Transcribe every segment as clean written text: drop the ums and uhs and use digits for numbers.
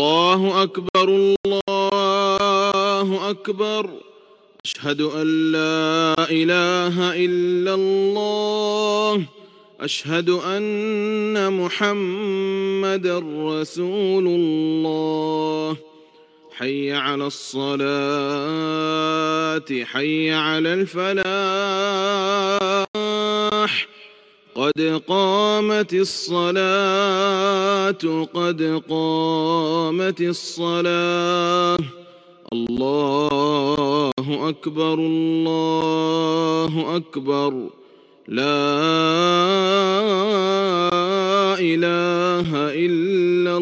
الله أكبر الله أكبر. أشهد أن لا إله إلا الله. أشهد أن محمدًا رسول الله. حي على الصلاة حي على الفلاح. قد قامت الصلاة قد قامت الصلاة. الله أكبر الله أكبر. لا إله إلا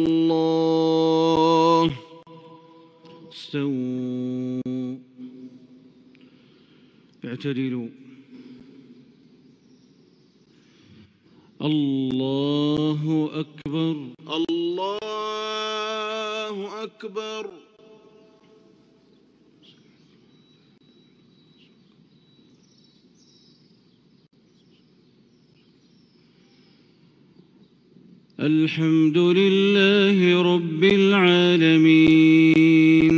الله. استووا اعتدلوا. الله أكبر الله أكبر. الحمد لله رب العالمين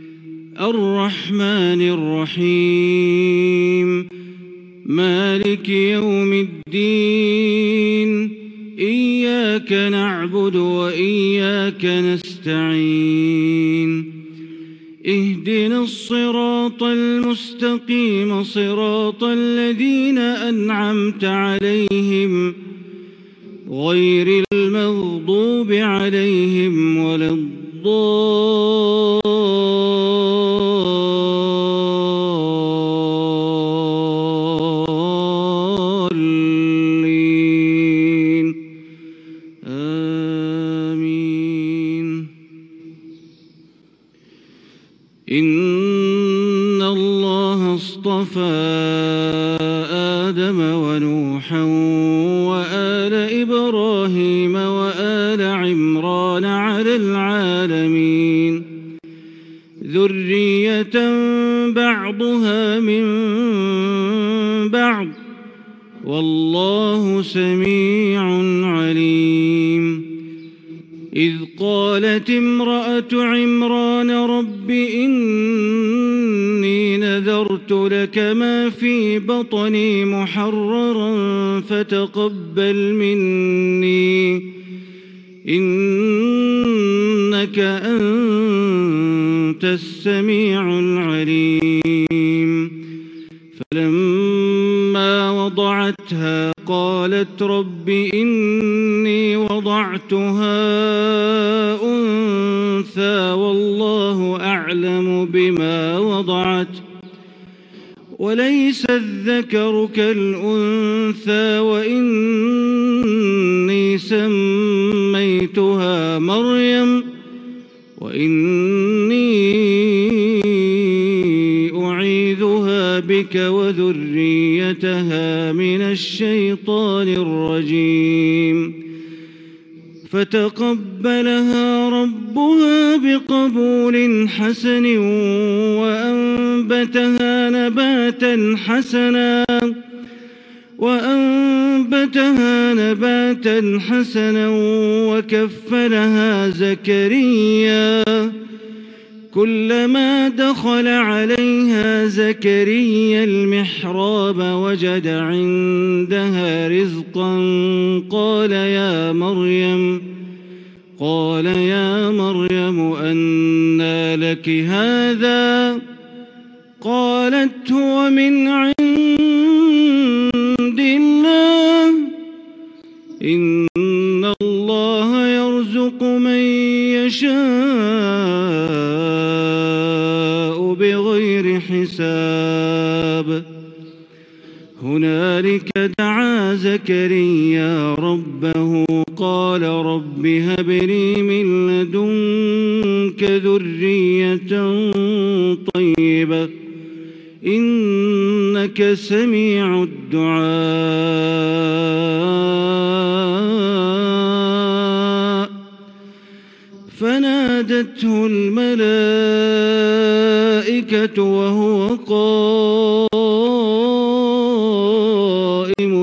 الرحمن الرحيم مالك يوم الدين. إياك نعبد وإياك نستعين. اهدنا الصراط المستقيم صراط الذين أنعمت عليهم غير المغضوب عليهم ولا الضالين. آمين. إن الله اصطفى آدم ونوحا وآل إبراهيم وآل عمران على العالمين ذرية بعضها من بعض والله سميع عليم. إذ قالت امرأة عمران رب إني نذرت لك ما في بطني محررا فتقبل مني إنك أنت السميع العليم. فلما وضعتها قالت رب إني وضعتها أنثى والله أعلم بما وضعت وليس الذكر كالأنثى وإني سميتها مريم وإني أعيذها بك وذريتها من الشيطان الرجيم. فتقبلها ربها بقبول حسن وأنبتها نباتا حسنا وكفلها زكريا. كلما دخل عليها زكريا المحراب وجد عندها رزقا قال يا مريم أنى لك هذا؟ قالت هو من عند الله إن الله يرزق من يشاء بغير حساب. هنالك دعا زكريا ربه قال رب هب لي من لدنك ذرية طيبة إنك سميع الدعاء. فنادته الملائكة وهو قائم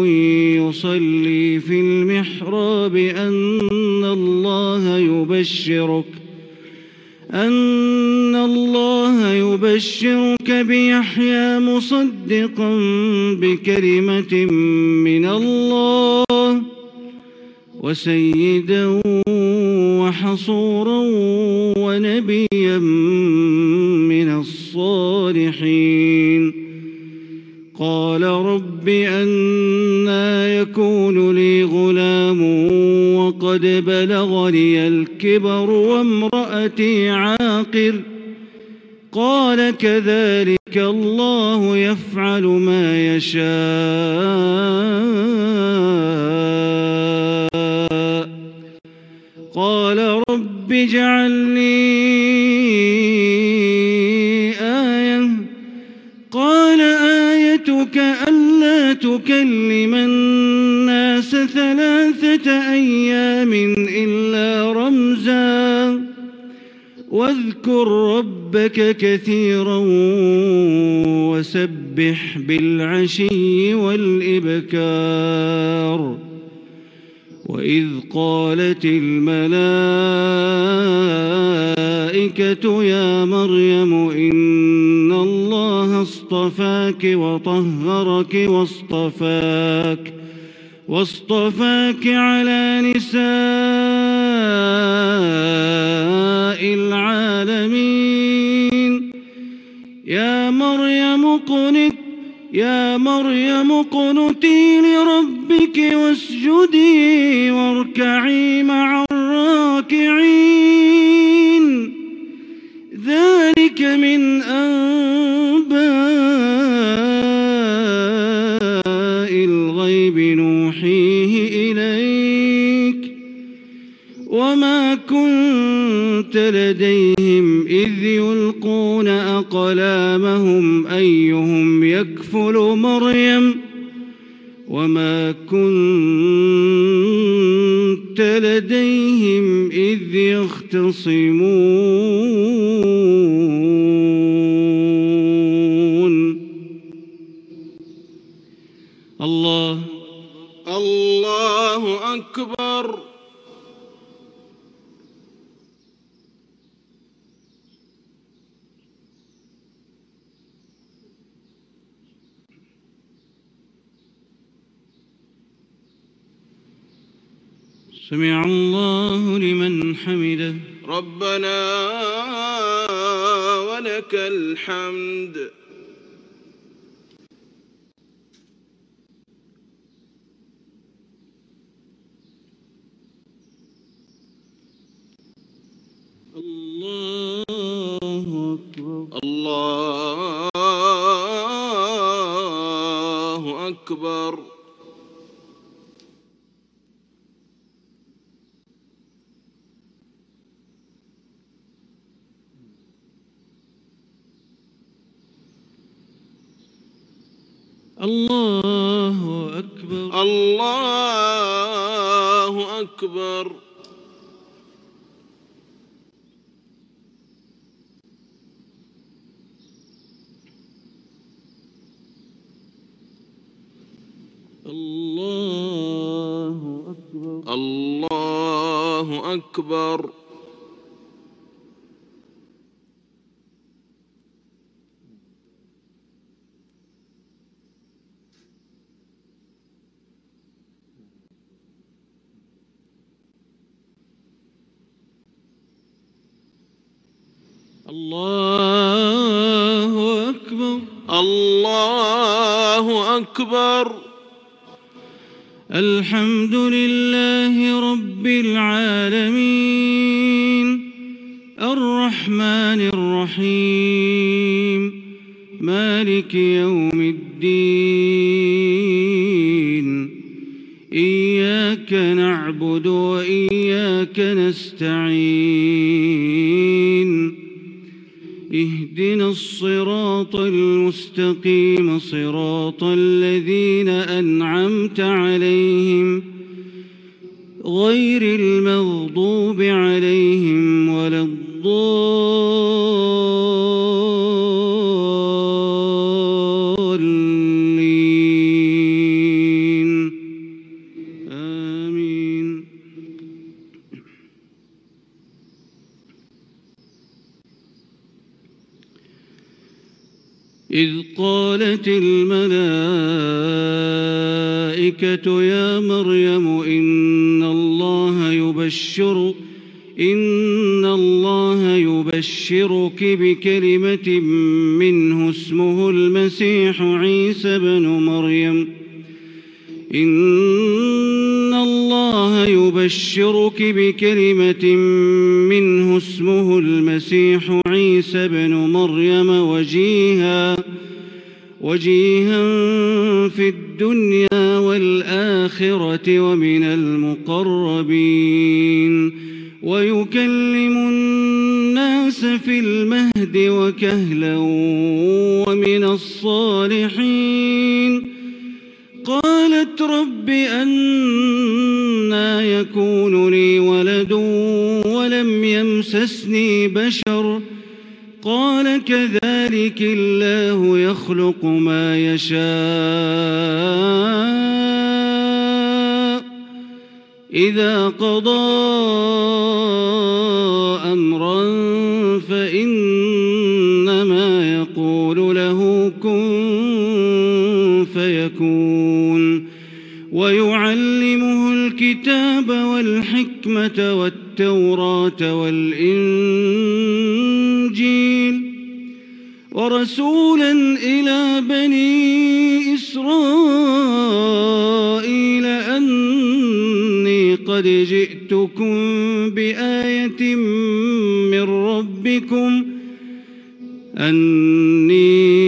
يصلي في المحراب أن الله يبشرك أن الله يبشرك بيحيى مصدقا بكلمة من الله وسيدا وحصورا ونبيا من الصالحين. قال رب أنى يكون لي غلام وقد بلغني الكبر وامرأتي عاقر. قال كذلك الله يفعل ما يشاء. قال رب اجعل لي آية. قال آيتك ألا تكلم الناس 3 أيام إلا رمزا واذكر ربك كثيرا وسبح بالعشي والإبكار. وإذ قالت الملائكة يا مريم إن الله اصطفاك وطهرك واصطفاك على نساء العالمين. يا مريم اقنتي لربك واسجدي واركعي مع الراكعين. ذلك من أنباء الغيب نوحيه إليك وما كنت لديهم إذ يلقون أقلامهم أيهم يكفل مريم وما كنت لديهم إذ يختصمون. الله أكبر. سمع الله لمن حمده. ربنا ولك الحمد. الله أكبر. الله أكبر. الله أكبر. الله أكبر. الله أكبر. الله أكبر. الله أكبر. الله أكبر. الحمد لله رب العالمين الرحمن الرحيم مالك يوم الدين. إياك نعبد وإياك نستعين. اهدنا الصراط المستقيم صراط الذين أنعمت عليهم غير المغضوب عليهم ولا الضالين. آمين. إذ قالت الملائكة يا مريم إن الله يبشرك بكلمة منه اسمه المسيح عيسى بن مريم إن الله يبشرك بكلمة منه اسمه المسيح عيسى بن مريم وجيها في الدنيا والآخرة ومن المقربين ويكلم الناس في المهد وكهلا ومن الصالحين. قالت رب أنى يكون لي ولد ولم يمسسني بشر قال كذلك الله يخلق ما يشاء إذا قضى أمرا فإنما يقول له كن فيكون. ويعلمه الكتاب والحكمة والتوراة والإنجيل ورسولا إلى بني إسرائيل أني قد جئتكم بآية من ربكم أني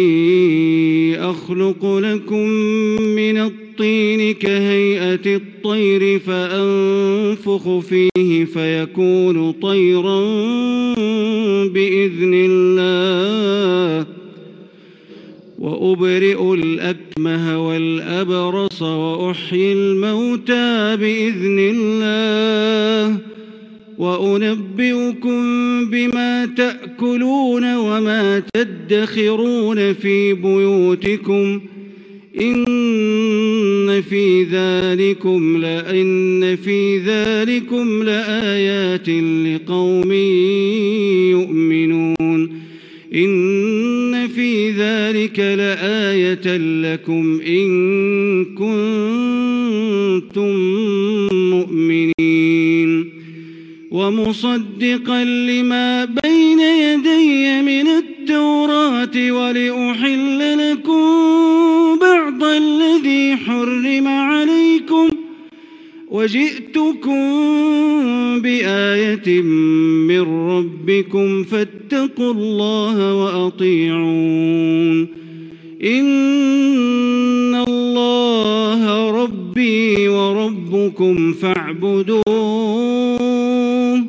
أخلق لكم من الطين كهيئة الطير فأنفخ فيه فيكون طيرا بإذن الله وأبرئ الأكمه والأبرص وأحيي الموتى بإذن الله وأنبئكم بما تأكلون وما تدخرون في بيوتكم إن في ذلكم لآيات لقوم يؤمنون. إن في ذلك لآية لكم إن كنتم مؤمنين. ومصدقا لما بين يدي من التوراة ولأحل لكم بعض الذي حرم عليكم وجئتكم بآية من ربكم فاتقوا الله وأطيعون. إن الله ربي وربكم فاعبدوه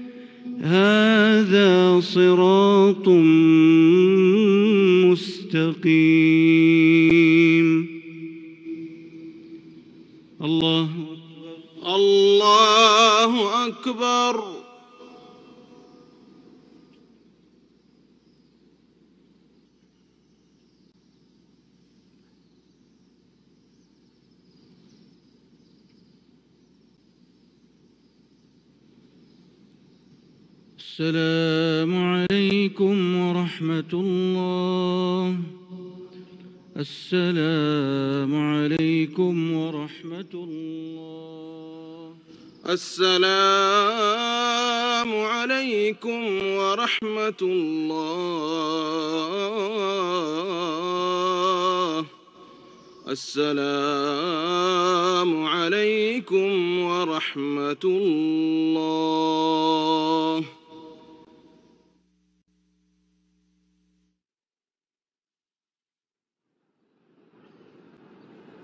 هذا صراط مستقيم. الله أكبر. السلام عليكم ورحمة الله. السلام عليكم ورحمة الله. السلام عليكم ورحمة الله. السلام عليكم ورحمة الله.